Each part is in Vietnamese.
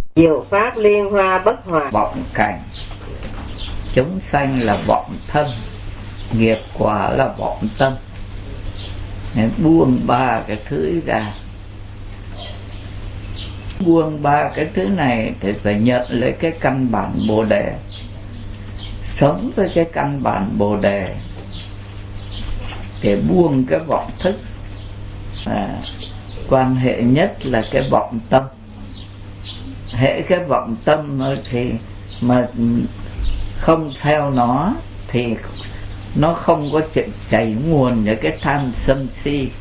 Diệu pháp liên hoa bất hoại. Vọng cảnh, chúng sanh là vọng thân, nghiệp quả là vọng tâm. Nên buông ba cái thứ ra. Buông ba cái thứ này thì phải nhận lấy cái căn bản Bồ Đề, sống với cái căn bản Bồ Đề để buông cái vọng thức. Quan hệ nhất là cái vọng tâm. Hễ cái vọng tâm thì mà không theo nó thì nó không có chảy nguồn những cái tham sân si.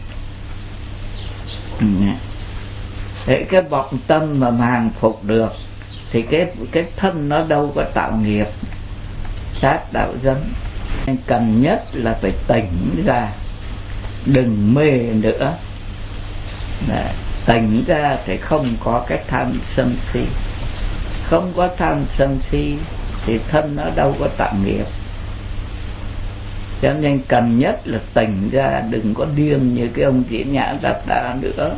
Hễ cái vọng tâm mà hàng phục được thì cái thân nó đâu có tạo nghiệp sát đạo dâm. Cần nhất là phải tỉnh ra, đừng mê nữa. Tỉnh ra thì không có cái tham sân si. Không có tham sân si thì thân nó đâu có tạo nghiệp. Cho nên cần nhất là tỉnh ra, đừng có điên như cái ông Diễn Nhã Đạt Đa nữa.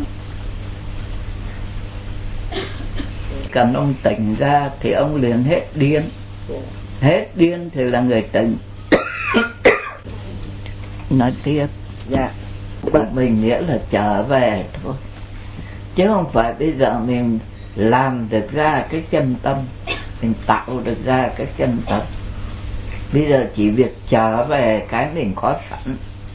Cần ông tỉnh ra thì ông liền hết điên. Hết điên thì là người tỉnh. Nói tiếp. Dạ. Mình nghĩa là trở về thôi, chứ không phải bây giờ mình làm được ra cái chân tâm, mình tạo được ra cái chân tâm. Bây giờ chỉ việc trở về cái mình có sẵn.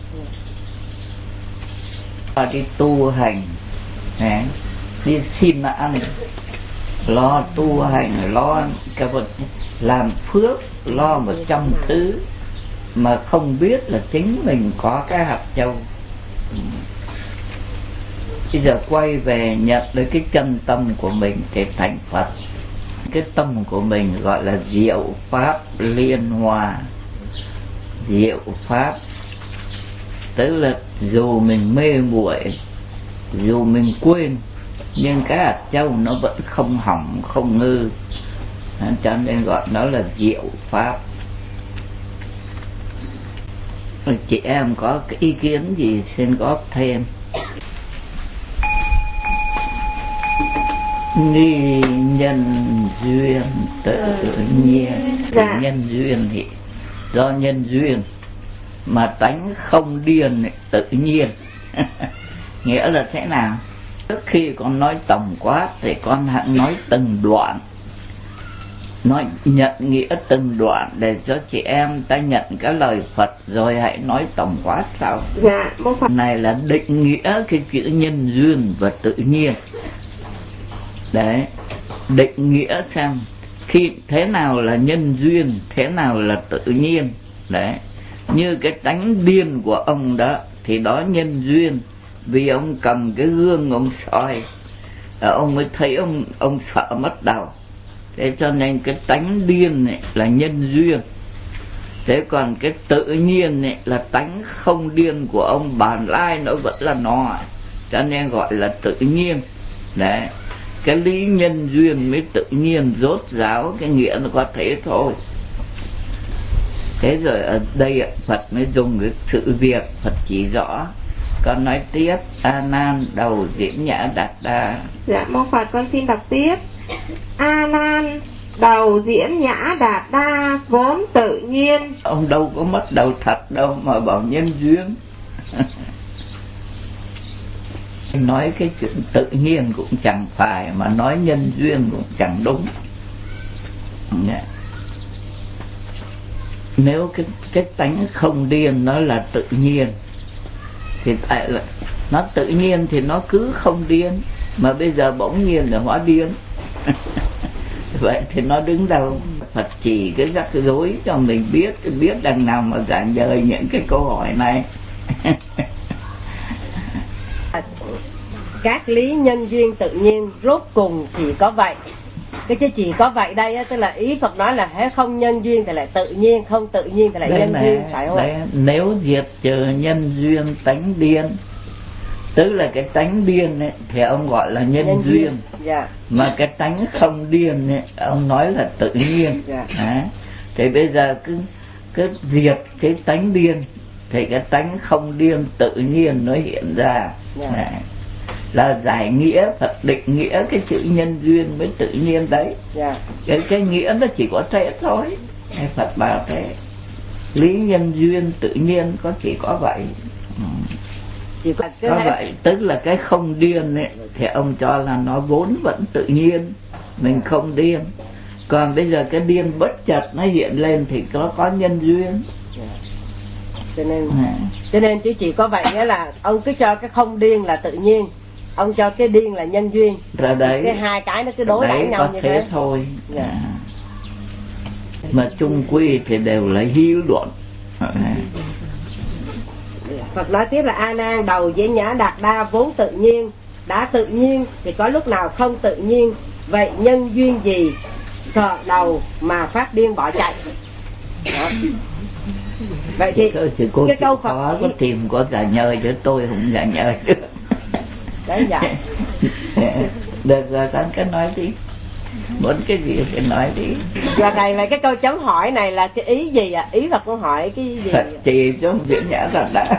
Đi tu hành, đi xin ăn, lo tu hành, lo cái vật, làm phước, lo 100 thứ mà không biết là chính mình có cái hạt châu. Bây giờ quay về nhận lấy cái chân tâm của mình để thành Phật. Cái tâm của mình gọi là diệu pháp liên hoa. Diệu pháp tức là dù mình mê muội, dù mình quên, nhưng cái hạt châu nó vẫn không hỏng, không hư. Cho nên gọi nó là diệu pháp. Chị em có cái ý kiến gì xin góp thêm? Ni nhân duyên tự nhiên. Nhân duyên thì do nhân duyên mà tánh không điên tự nhiên. Nghĩa là thế nào? Trước khi con nói tổng quát thì con hãy nói từng đoạn, nói nhận nghĩa từng đoạn để cho chị em ta nhận cái lời Phật rồi hãy nói tổng quát sau. Dạ. Này là định nghĩa cái chữ nhân duyên và tự nhiên. Đấy, định nghĩa xem khi thế nào là nhân duyên, thế nào là tự nhiên. Đấy, như cái tánh điên của ông đó thì đó nhân duyên, vì ông cầm cái gương ông soi, ông mới thấy ông sợ mất đầu. Thế cho nên cái tánh điên này là nhân duyên. Thế còn cái tự nhiên này là tánh không điên của ông, bản lai nó vẫn là nó, cho nên gọi là tự nhiên. Đấy, cái lý nhân duyên mới tự nhiên rốt ráo, cái nghĩa nó có thế thôi. Thế rồi ở đây Phật mới dùng cái sự việc Phật chỉ rõ. Con nói tiếp. A Nan đầu Diễn Nhã Đạt Đa. Dạ mô Phật, con xin đọc tiếp. A Nan đầu Diễn Nhã Đạt Đa vốn tự nhiên. Ông đâu có mất đầu thật đâu mà bảo nhân duyên. Nói cái chuyện tự nhiên cũng chẳng phải, mà nói nhân duyên cũng chẳng đúng. Nếu cái tánh không điên nó là tự nhiên thì tại là nó tự nhiên thì nó cứ không điên, mà bây giờ bỗng nhiên là hóa điên. Vậy thì nó đứng đâu? Phật chỉ cái rắc rối cho mình biết đằng nào mà giảng dời những cái câu hỏi này. Các lý nhân duyên tự nhiên rốt cùng chỉ có vậy. Cái chứ chỉ có vậy đây tức là ý Phật nói là hễ không nhân duyên thì lại tự nhiên, không tự nhiên thì lại nhân duyên, phải không ạ? Nếu diệt trừ nhân duyên tánh điên, tức là cái tánh điên ấy, thì ông gọi là nhân duyên. Dạ. Mà cái tánh không điên ấy, ông nói là tự nhiên. Dạ. Thì bây giờ cứ diệt cái tánh điên thì cái tánh không điên tự nhiên nó hiện ra. Dạ. là giải nghĩa, Phật định nghĩa cái chữ nhân duyên với tự nhiên đấy. Cái nghĩa nó chỉ có thế thôi. Phật bảo thế, lý nhân duyên tự nhiên có chỉ có vậy. Có vậy, tức là cái không điên ấy, thì ông cho là nó vốn vẫn tự nhiên, mình không điên. Còn bây giờ cái điên bất chợt nó hiện lên thì nó có nhân duyên. Cho nên chứ chỉ có vậy nghĩa là ông cứ cho cái không điên là tự nhiên, ông cho cái điên là nhân duyên. Rồi đấy, cái hai cái nó cứ đối đãi nhau như thế thôi. Mà chung quy thì đều là hiếu luận. Phật nói tiếp là A Nan, đầu dễ nhã đạt đa vốn tự nhiên, đã tự nhiên thì có lúc nào không tự nhiên, vậy nhân duyên gì sợ đầu mà phát điên bỏ chạy? Đó. Vậy thì cái câu Phật có tìm có giả nhơi chứ tôi không giả nhơi được. Đấy dạ. Được rồi, con cứ nói đi, muốn cái gì thì nói đi. Giờ này là cái câu chấm hỏi này là cái ý gì ạ? Ý Phật câu hỏi cái gì? Phật chỉ trong diễn nhã thật đã.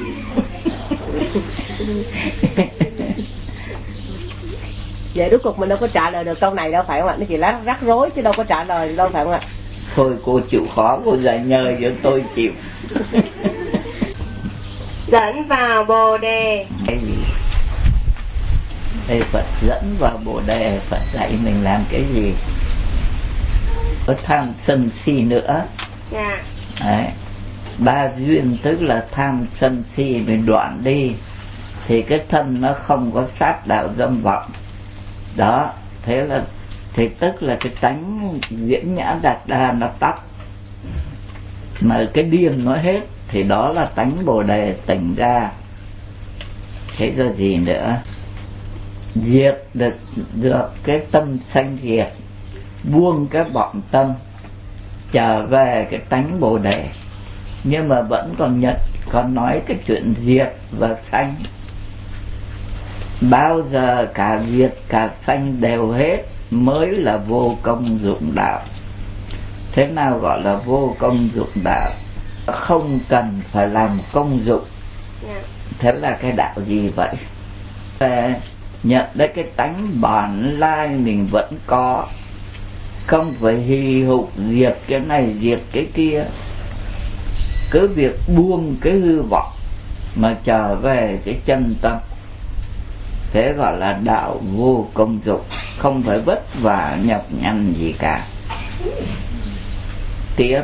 Vậy rốt cuộc mình đâu có trả lời được câu này đâu phải không ạ? Nó chỉ rắc rối chứ đâu có trả lời được đâu phải không ạ? Thôi cô chịu khó, cô giải nhờ cho tôi chịu. Dẫn vào Bồ Đề. Cái gì? Đây Phật dẫn vào Bồ Đề, Phật dạy mình làm cái gì? Có tham sân si nữa. Đấy. Ba duyên tức là tham sân si mình đoạn đi thì cái thân nó không có sát đạo dâm vọng. Đó, thế là thì tức là cái tánh diễn nhã đạt đa nó tắt, mà cái điên nó hết thì đó là tánh Bồ Đề tỉnh ra. Thế rồi gì nữa? Diệt được cái tâm sanh diệt, buông cái vọng tâm, trở về cái tánh Bồ Đề. Nhưng mà vẫn còn nói cái chuyện diệt và sanh. Bao giờ cả diệt cả sanh đều hết mới là vô công dụng đạo. Thế nào gọi là vô công dụng đạo? Không cần phải làm công dụng. Thế là cái đạo gì vậy? Nhận đấy cái tánh bản lai mình vẫn có, không phải hì hục diệt cái này diệt cái kia. Cứ việc buông cái hư vọng mà trở về cái chân tâm, thế gọi là đạo vô công dụng, không phải vất vả nhọc nhằn gì cả. Tiếp.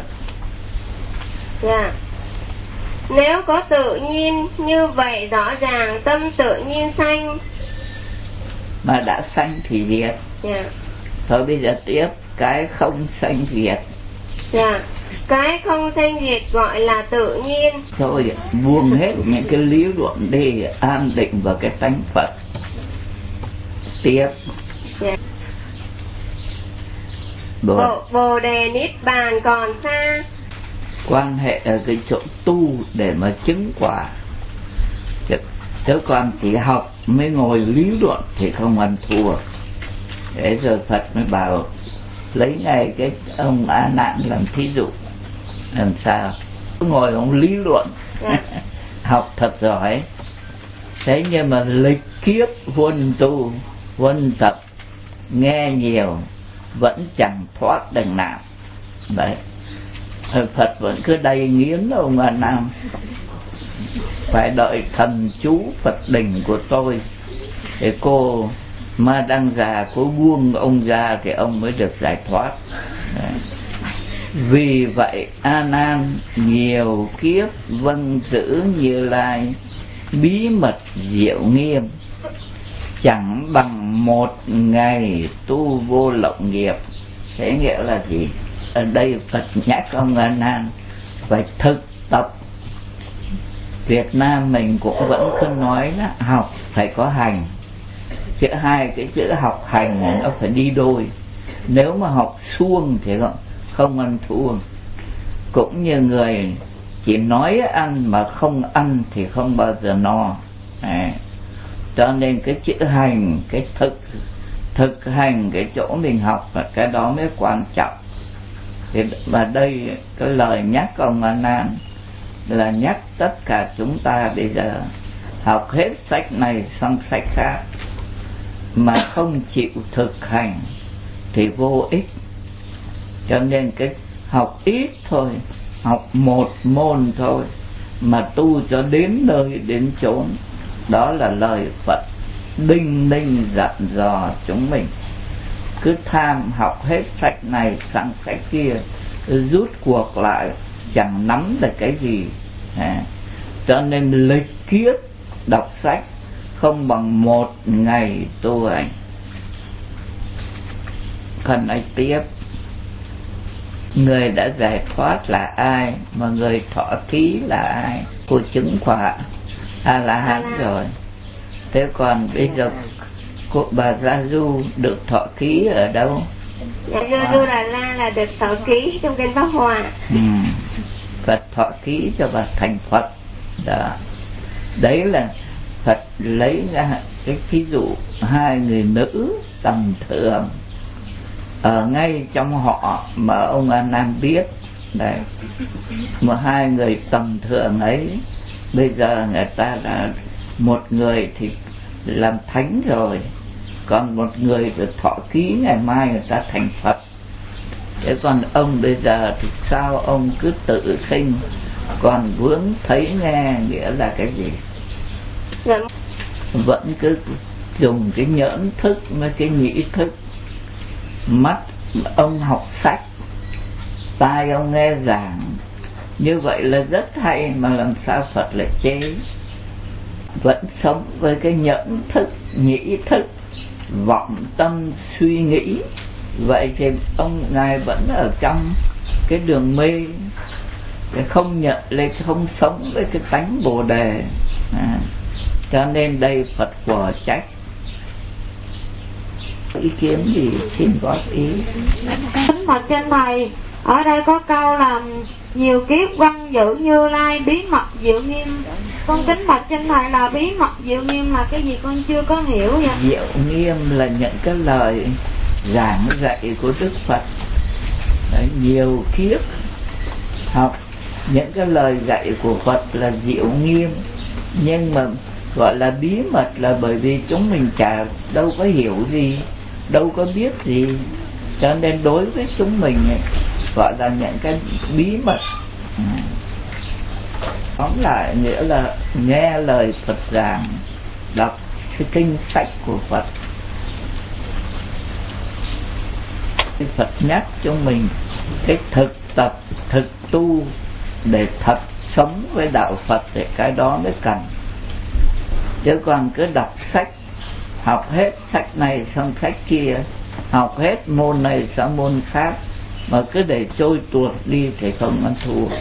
Nếu có tự nhiên như vậy rõ ràng tâm tự nhiên sanh. Mà đã sanh thì diệt. Thôi bây giờ tiếp, cái không sanh diệt. Cái không sanh diệt gọi là tự nhiên. Thôi buông hết những cái lý luận đi, an định vào cái tánh Phật. Tiếp. Bồ Đề Niết Bàn còn xa. Quan hệ ở cái chỗ tu để mà chứng quả. Chứ còn chỉ học mới ngồi lý luận thì không ăn thua. Thế rồi Phật mới bảo lấy ngay cái ông A Nan làm thí dụ. Làm sao? Ngồi ông lý luận, học thật giỏi. Thế nhưng mà lịch kiếp huân tu, huân tập, nghe nhiều vẫn chẳng thoát đằng nào. Đấy. Phật vẫn cứ đầy nghiến ông A Nan. Phải đợi thần chú Phật đỉnh của tôi để cô Ma Đăng Già cô buông ông ra thì ông mới được giải thoát. Đấy. Vì vậy A Nan nhiều kiếp vâng giữ Như Lai, bí mật diệu nghiêm, chẳng bằng một ngày tu vô lậu nghiệp. Thế nghĩa là gì? Ở đây Phật nhắc ông A Nan phải thực tập. Việt Nam mình cũng vẫn cứ nói là học phải có hành. Chữ hai cái chữ học hành nó phải đi đôi. Nếu mà học suông thì không ăn thua. Cũng như người chỉ nói ăn mà không ăn thì không bao giờ no. Cho nên cái chữ hành, cái thực hành cái chỗ mình học là cái đó mới quan trọng. Và đây cái lời nhắc ông A Nan là nhắc tất cả chúng ta bây giờ học hết sách này sang sách khác mà không chịu thực hành thì vô ích. Cho nên cái học ít thôi, học một môn thôi mà tu cho đến nơi đến chốn, đó là lời Phật đinh ninh dặn dò chúng mình. Cứ tham học hết sách này sang sách kia, rút cuộc lại chẳng nắm được cái gì. Cho nên lịch kiếp đọc sách không bằng một ngày tu hành. Còn nói tiếp, người đã giải thoát là ai, mà người thọ ký là ai? Cô chứng quả A-la-hán rồi. Thế còn bây giờ cô bà Gia Du được thọ ký ở đâu? Dạ, Gia Du Đà La là được thọ ký trong kinh Pháp Hoa. Phật thọ ký cho bà thành Phật. Đó. Đấy là Phật lấy ra cái ví dụ hai người nữ tầm thường ở ngay trong họ mà ông A Nan biết. Đấy. Mà hai người tầm thường ấy bây giờ người ta đã, một người thì làm thánh rồi, còn một người được thọ ký ngày mai người ta thành Phật. Thế còn ông bây giờ thì sao ông cứ tự sinh còn vướng thấy nghe, nghĩa là cái gì? Vẫn cứ dùng cái nhẫn thức với cái nhĩ thức. Mắt ông học sách, tai ông nghe giảng, như vậy là rất hay, mà làm sao Phật lại chế? Vẫn sống với cái nhẫn thức, nhĩ thức, vọng tâm suy nghĩ, vậy thì ông ngài vẫn ở trong cái đường mê, cái không nhận lên, không sống với cái tánh Bồ Đề. Cho nên đây Phật quả trách. Ý kiến gì xin góp ý. Kính bạch trên thầy, ở đây có câu là nhiều kiếp văn giữ Như Lai, bí mật diệu nghiêm. Con kính bạch trên thầy là bí mật diệu nghiêm là cái gì con chưa có hiểu vậy? Diệu nghiêm là những cái lời giảng dạy của Đức Phật. Đấy, nhiều kiếp học những cái lời dạy của Phật là diệu nghiêm, nhưng mà gọi là bí mật là bởi vì chúng mình chả đâu có hiểu gì, đâu có biết gì, cho nên đối với chúng mình gọi là những cái bí mật. Tóm lại nghĩa là nghe lời Phật giảng, đọc kinh sách của Phật. Phật nhắc cho mình cái thực tập, thực tu để thật sống với đạo Phật, để cái đó mới cần. Chứ còn cứ đọc sách, học hết sách này xong sách kia, học hết môn này sang môn khác, mà cứ để trôi tuột đi thì không ăn thua.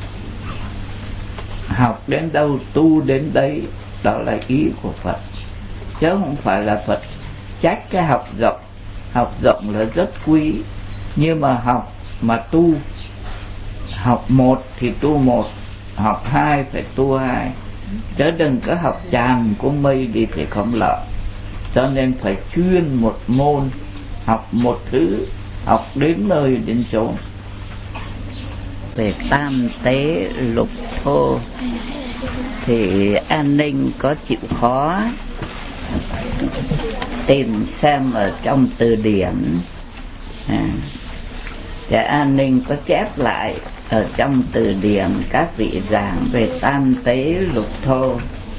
Học đến đâu tu đến đấy, đó là ý của Phật, chứ không phải là Phật trách cái học rộng. Học rộng là rất quý, nhưng mà học mà tu, học một thì tu một, học hai phải tu hai, chứ đừng có học tràn của mây đi thì không lợi. Cho nên phải chuyên một môn, học một thứ, học đến nơi đến chốn. Về tam tế lục thô thì An Ninh có chịu khó tìm xem ở trong từ điển. Và An Ninh có chép lại ở trong từ điển các vị giảng về tam tế lục thô.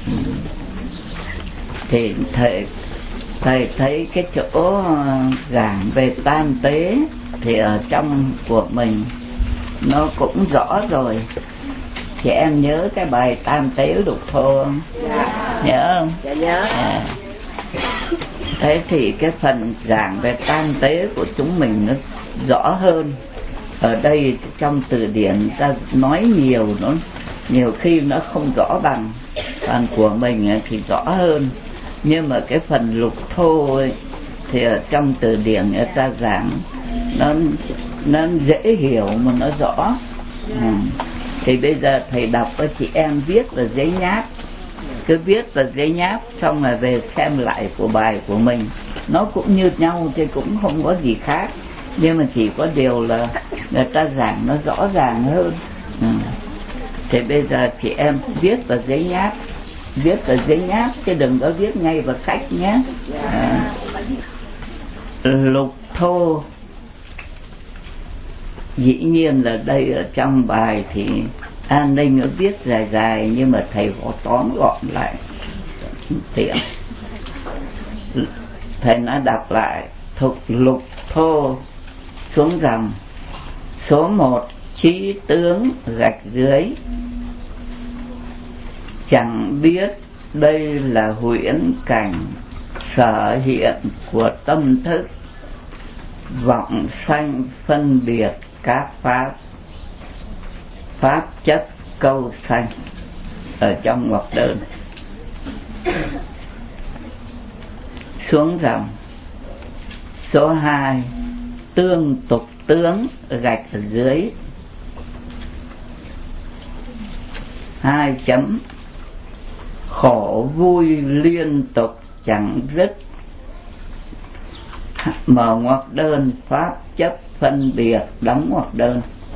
Thì thầy thấy cái chỗ giảng về tam tế thì ở trong của mình nó cũng rõ rồi. Chị em nhớ cái bài tam tế lục thô không? Dạ. Nhớ không? Dạ nhớ. Thế thì cái phần giảng về tam tế của chúng mình nó rõ hơn. Ở đây trong từ điển ta nói nhiều, nó nhiều khi nó không rõ bằng. Phần của mình thì rõ hơn. Nhưng mà cái phần lục thô ấy, thì ở trong từ điển người ta giảng nó dễ hiểu mà nó rõ. Thì bây giờ thầy đọc cho chị em viết vào giấy nháp, cứ viết vào giấy nháp xong rồi về xem lại của bài của mình, nó cũng như nhau chứ cũng không có gì khác, nhưng mà chỉ có điều là người ta giảng nó rõ ràng hơn. Thì bây giờ chị em viết vào giấy nháp viết ở giấy nháp chứ đừng có viết ngay vào sách nhé. Lục thô, dĩ nhiên là đây ở trong bài thì An Ninh nó viết dài dài, nhưng mà thầy có tóm gọn lại tiện. Thầy đã đọc lại: Thục lục thô xuống dòng. Số 1 chí tướng gạch dưới. Chẳng biết đây là huyễn cảnh sở hiện của tâm thức, vọng sanh phân biệt các pháp, pháp chất câu sanh, ở trong ngoặc đơn. Xuống dòng. Số 2 tương tục tướng gạch ở dưới. 2 chấm. Khổ vui liên tục chẳng dứt, mở ngoặc đơn, pháp chấp phân biệt, đóng ngoặc đơn.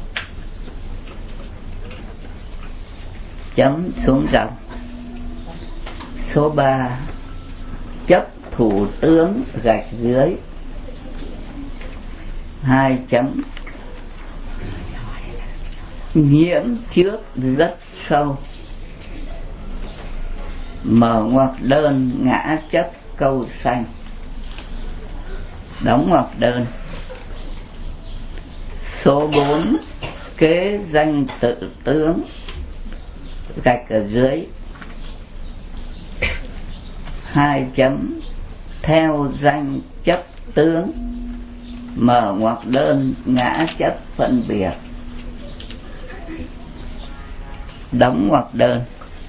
Chấm xuống dòng. Số 3 chấp thủ tướng gạch dưới. 2 chấm. Nhiễm trước rất sâu, mở ngoặc đơn, ngã chấp câu sanh, đóng ngoặc đơn. Số 4 kế danh tự tướng gạch ở dưới. 2 chấm. Theo danh chấp tướng, mở ngoặc đơn, ngã chấp phân biệt, đóng ngoặc đơn.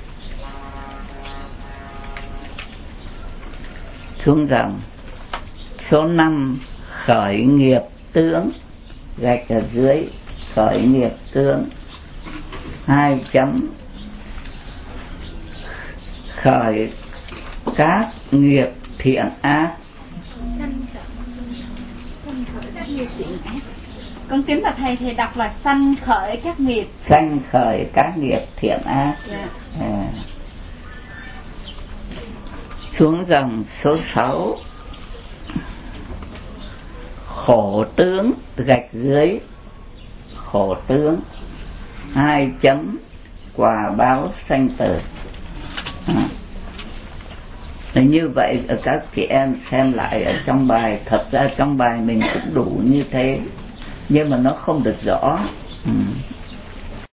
Xuống dòng. Số 5 khởi nghiệp tướng gạch ở dưới. Khởi nghiệp tướng. 2 chấm. Khởi các nghiệp thiện ác. Con kính bạch thầy, thì đọc là sanh khởi các nghiệp. Sanh khởi các nghiệp thiện ác. Xuống dòng. Số 6 khổ tướng gạch dưới. Khổ tướng. 2 chấm. Quả báo sanh tử. Như vậy các chị em xem lại ở trong bài. Thật ra trong bài mình cũng đủ như thế, nhưng mà nó không được rõ.